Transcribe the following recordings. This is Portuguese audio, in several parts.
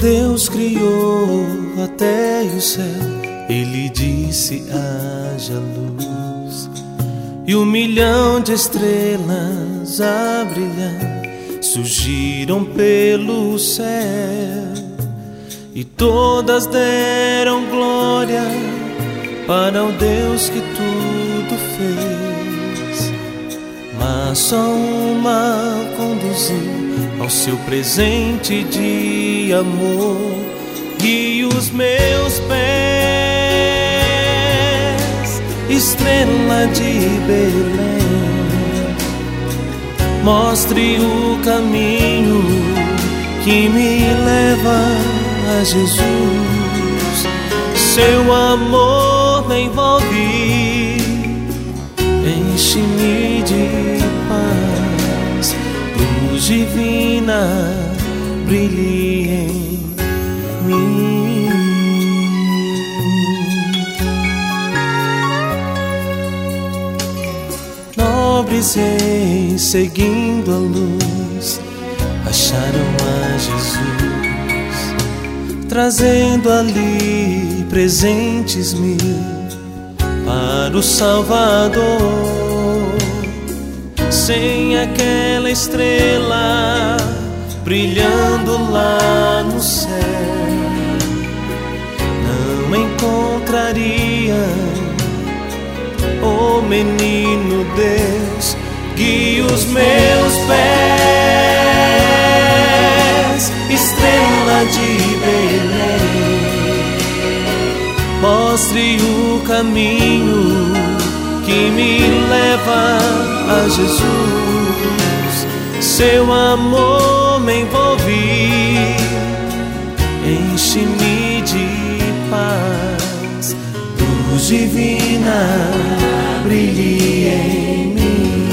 Deus criou a terra e o céu, Ele disse: haja luz. E 1 milhão de estrelas a brilhar surgiram pelo céu, e todas deram glória para o Deus que tudo fez. Mas só uma conduziu ao seu presente de amor, e os meus pés, estrela de Belém, mostre o caminho que me leva a Jesus. Seu amor me envolve, enche-me de paz, luz divina brilhe em mim. Nobres reis seguindo a luz acharam a Jesus, trazendo ali presentes mil para o Salvador. Sem aquela estrela brilhando lá no céu, não encontraria o menino Deus. Guie os meus pés, estrela de Belém, mostre o caminho que me leva a Jesus. Seu amor me envolve, enche-me de paz, luz divina brilhe em mim.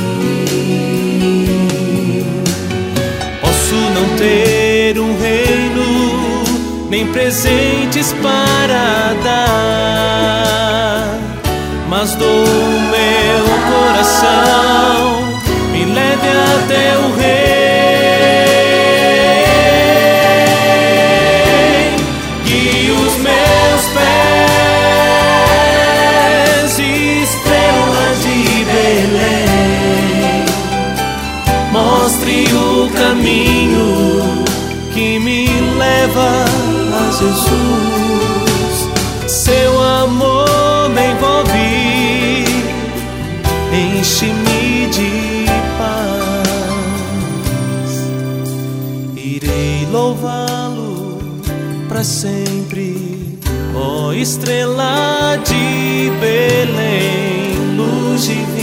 Posso não ter um reino, nem presentes para dar, mas dou o meu coração, me leve até o Rei. Guie os meus pés, estrela de Belém, mostre o caminho que me leva a Jesus. Seu amor me envolve, enche-me de paz. Irei louvá-lo para sempre, ó estrela de Belém, luz divina